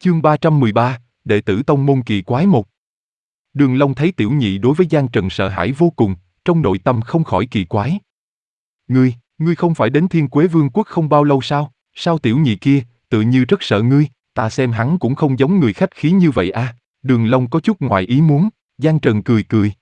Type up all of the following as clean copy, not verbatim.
Chương 313, đệ tử tông môn kỳ quái một. Đường Long thấy Tiểu Nhị đối với Giang Trần sợ hãi vô cùng, trong nội tâm không khỏi kỳ quái. Ngươi không phải đến Thiên Quế Vương quốc không bao lâu sao? Sao Tiểu Nhị kia, tự như rất sợ ngươi, ta xem hắn cũng không giống người khách khí như vậy à? Đường Long có chút ngoài ý muốn, Giang Trần cười cười.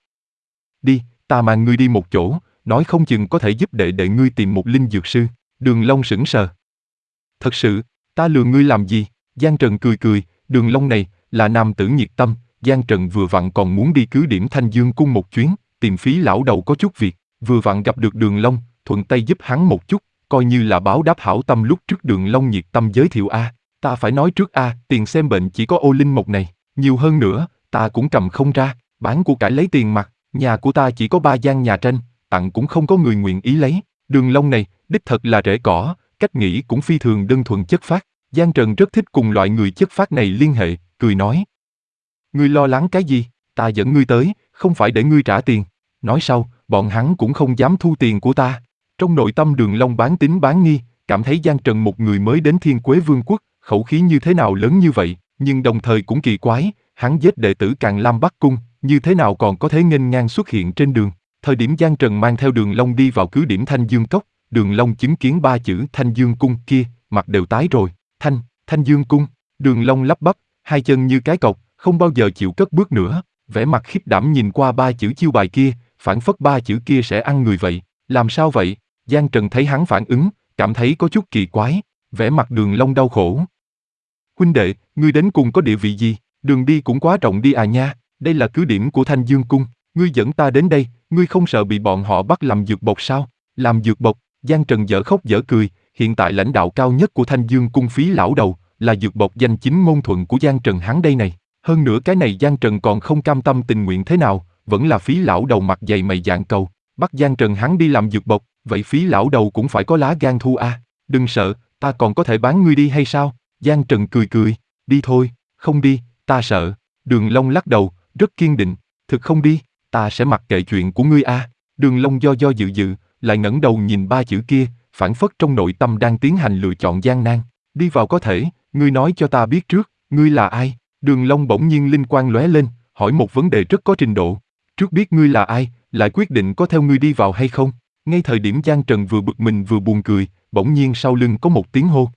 Đi, ta mang ngươi đi một chỗ, nói không chừng có thể giúp đệ đệ ngươi tìm một linh dược sư. Đường Long sững sờ. Thật sự, ta lừa ngươi làm gì? Giang Trần cười cười, Đường Long này là nam tử nhiệt tâm, Giang Trần vừa vặn còn muốn đi cứ điểm Thanh Dương cung một chuyến, tìm Phí lão đầu có chút việc, vừa vặn gặp được Đường Long, thuận tay giúp hắn một chút, coi như là báo đáp hảo tâm lúc trước. Đường Long nhiệt tâm giới thiệu a, ta phải nói trước a, tiền xem bệnh chỉ có ô linh mộc này, nhiều hơn nữa, ta cũng cầm không ra, bán của cải lấy tiền mặt, nhà của ta chỉ có 3 gian nhà tranh, tặng cũng không có người nguyện ý lấy. Đường Long này, đích thật là rễ cỏ, cách nghĩ cũng phi thường đơn thuần chất phác. Giang Trần rất thích cùng loại người chất phác này liên hệ, cười nói. Ngươi lo lắng cái gì, ta dẫn ngươi tới, không phải để ngươi trả tiền. Nói sau, bọn hắn cũng không dám thu tiền của ta. Trong nội tâm Đường Long bán tín bán nghi, cảm thấy Giang Trần một người mới đến Thiên Quế Vương quốc, khẩu khí như thế nào lớn như vậy, nhưng đồng thời cũng kỳ quái, hắn giết đệ tử Càn Lam Bắc Cung, như thế nào còn có thể nghênh ngang xuất hiện trên đường. Thời điểm Giang Trần mang theo Đường Long đi vào cứ điểm Thanh Dương Cốc, Đường Long chứng kiến 3 chữ Thanh Dương Cung kia, mặt đều tái rồi. Thanh Dương Cung. Đường Long lắp bắp, hai chân như cái cọc, không bao giờ chịu cất bước nữa, vẻ mặt khiếp đảm nhìn qua 3 chữ chiêu bài kia, phảng phất 3 chữ kia sẽ ăn người vậy. Làm sao vậy? Giang Trần thấy hắn phản ứng, cảm thấy có chút kỳ quái, vẻ mặt Đường Long đau khổ. Huynh đệ, ngươi đến cùng có địa vị gì? Đường đi cũng quá rộng đi à nha, đây là cứ điểm của Thanh Dương Cung, ngươi dẫn ta đến đây, ngươi không sợ bị bọn họ bắt làm dược bột sao? Làm dược bột? Giang Trần dở khóc dở cười, hiện tại lãnh đạo cao nhất của Thanh Dương Cung Phí lão đầu, là dược bột danh chính ngôn thuận của Giang Trần hắn đây này. Hơn nữa cái này Giang Trần còn không cam tâm tình nguyện thế nào, vẫn là Phí lão đầu mặt dày mày dạn cầu, bắt Giang Trần hắn đi làm dược bột, vậy Phí lão đầu cũng phải có lá gan thu a. Đừng sợ, ta còn có thể bán ngươi đi hay sao? Giang Trần cười cười, đi thôi, không đi, ta sợ. Đường Long lắc đầu, rất kiên định, thực không đi, ta sẽ mặc kệ chuyện của ngươi a. Đường Long do dự, lại ngẩng đầu nhìn 3 chữ kia, phảng phất trong nội tâm đang tiến hành lựa chọn gian nan. Đi vào có thể, ngươi nói cho ta biết trước, ngươi là ai? Đường Long bỗng nhiên linh quang lóe lên, hỏi một vấn đề rất có trình độ. Trước biết ngươi là ai, lại quyết định có theo ngươi đi vào hay không? Ngay thời điểm Giang Trần vừa bực mình vừa buồn cười, bỗng nhiên sau lưng có một tiếng hô.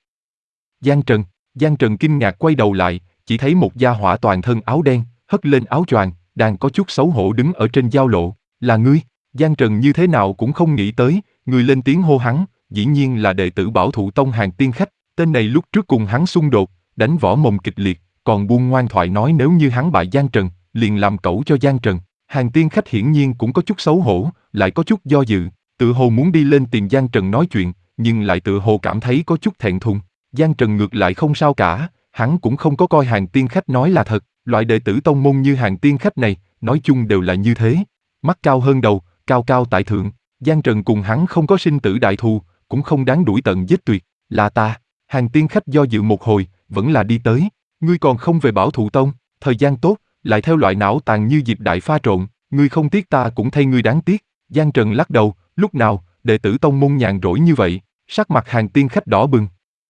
Giang Trần kinh ngạc quay đầu lại, chỉ thấy một gia hỏa toàn thân áo đen, hất lên áo choàng, đang có chút xấu hổ đứng ở trên giao lộ. Là ngươi? Giang Trần như thế nào cũng không nghĩ tới, người lên tiếng hô hắn, dĩ nhiên là đệ tử Bảo Thụ Tông Hàn Tiên Khách. Tên này lúc trước cùng hắn xung đột, đánh võ mồm kịch liệt, còn buông ngoan thoại nói nếu như hắn bại Giang Trần, liền làm cẩu cho Giang Trần. Hàn Tiên Khách hiển nhiên cũng có chút xấu hổ, lại có chút do dự, tự hồ muốn đi lên tìm Giang Trần nói chuyện, nhưng lại tự hồ cảm thấy có chút thẹn thùng. Giang Trần ngược lại không sao cả, hắn cũng không có coi Hàn Tiên Khách nói là thật, loại đệ tử tông môn như Hàn Tiên Khách này, nói chung đều là như thế. Mắt cao hơn đầu, cao cao tại thượng, Giang Trần cùng hắn không có sinh tử đại thù, cũng không đáng đuổi tận giết tuyệt, là ta. Hàn Tiên Khách do dự một hồi, vẫn là đi tới. Ngươi còn không về Bảo Thụ Tông, thời gian tốt, lại theo loại não tàn như Diệp Đại pha trộn, ngươi không tiếc ta cũng thay ngươi đáng tiếc. Giang Trần lắc đầu, lúc nào, đệ tử tông môn nhàn rỗi như vậy, sắc mặt Hàn Tiên Khách đỏ bừng.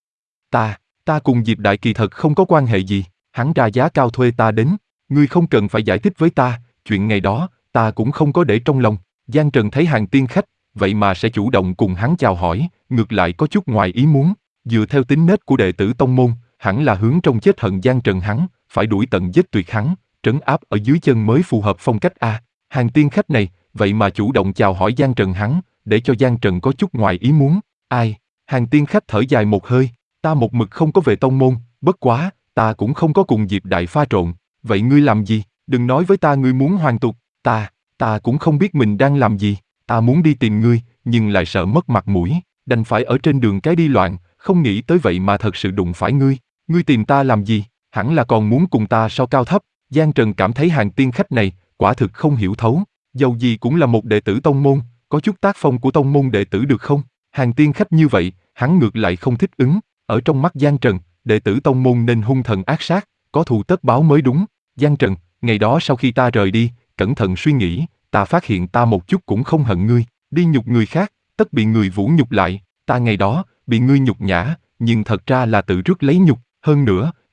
Ta cùng Diệp Đại kỳ thật không có quan hệ gì, hắn ra giá cao thuê ta đến, ngươi không cần phải giải thích với ta, chuyện ngày đó, ta cũng không có để trong lòng. Giang Trần thấy Hàn Tiên Khách, vậy mà sẽ chủ động cùng hắn chào hỏi, ngược lại có chút ngoài ý muốn, dựa theo tính nết của đệ tử tông môn, hẳn là hướng trong chết hận Giang Trần hắn, phải đuổi tận giết tuyệt hắn, trấn áp ở dưới chân mới phù hợp phong cách a. Hàn Tiên Khách này, vậy mà chủ động chào hỏi Giang Trần hắn, để cho Giang Trần có chút ngoài ý muốn. Ai? Hàn Tiên Khách thở dài một hơi, ta một mực không có về tông môn, bất quá, ta cũng không có cùng Diệp Đại pha trộn, vậy ngươi làm gì? Đừng nói với ta ngươi muốn hoàn tục, ta cũng không biết mình đang làm gì, ta muốn đi tìm ngươi, nhưng lại sợ mất mặt mũi, đành phải ở trên đường cái đi loạn, không nghĩ tới vậy mà thật sự đụng phải ngươi. Ngươi tìm ta làm gì? Hẳn là còn muốn cùng ta so cao thấp. Giang Trần cảm thấy Hàn Tiên Khách này, quả thực không hiểu thấu, dầu gì cũng là một đệ tử tông môn, có chút tác phong của tông môn đệ tử được không? Hàn Tiên Khách như vậy, hắn ngược lại không thích ứng, ở trong mắt Giang Trần, đệ tử tông môn nên hung thần ác sát, có thù tất báo mới đúng. Giang Trần, ngày đó sau khi ta rời đi, cẩn thận suy nghĩ, ta phát hiện ta một chút cũng không hận ngươi, đi nhục người khác, tất bị người vũ nhục lại, ta ngày đó, bị ngươi nhục nhã, nhưng thật ra là tự rước lấy nhục, hơn nữa,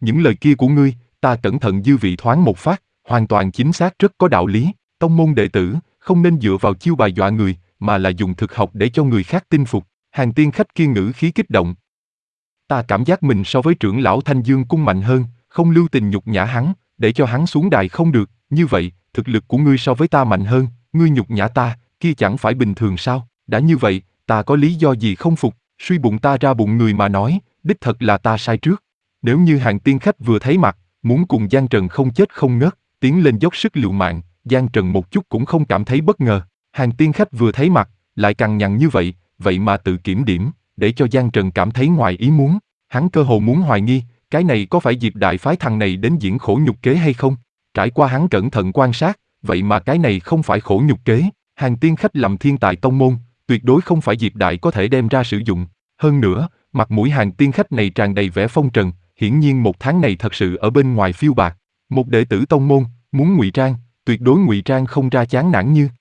những lời kia của ngươi, ta cẩn thận dư vị thoáng một phát, hoàn toàn chính xác, rất có đạo lý. Tông môn đệ tử, không nên dựa vào chiêu bài dọa người, mà là dùng thực học để cho người khác tin phục. Hàng tiên khách kia ngữ khí kích động. Ta cảm giác mình so với trưởng lão Thanh Dương Cung mạnh hơn, không lưu tình nhục nhã hắn, để cho hắn xuống đài không được, như vậy, thực lực của ngươi so với ta mạnh hơn, ngươi nhục nhã ta, kia chẳng phải bình thường sao? Đã như vậy, ta có lý do gì không phục? Suy bụng ta ra bụng người mà nói, đích thật là ta sai trước. Nếu như hàng tiên khách vừa thấy mặt, muốn cùng Giang Trần không chết không ngớt, tiến lên dốc sức liều mạng, Giang Trần một chút cũng không cảm thấy bất ngờ. Hàng tiên khách vừa thấy mặt, lại cằn nhằn như vậy, vậy mà tự kiểm điểm, để cho Giang Trần cảm thấy ngoài ý muốn. Hắn cơ hồ muốn hoài nghi, cái này có phải Diệp Đại phái thằng này đến diễn khổ nhục kế hay không? Trải qua hắn cẩn thận quan sát, vậy mà cái này không phải khổ nhục kế. Hàng tiên khách làm thiên tài tông môn, tuyệt đối không phải Diệp Đại có thể đem ra sử dụng. Hơn nữa, mặt mũi hàng tiên khách này tràn đầy vẻ phong trần, hiển nhiên một tháng này thật sự ở bên ngoài phiêu bạc. Một đệ tử tông môn, muốn ngụy trang, tuyệt đối ngụy trang không ra chán nản như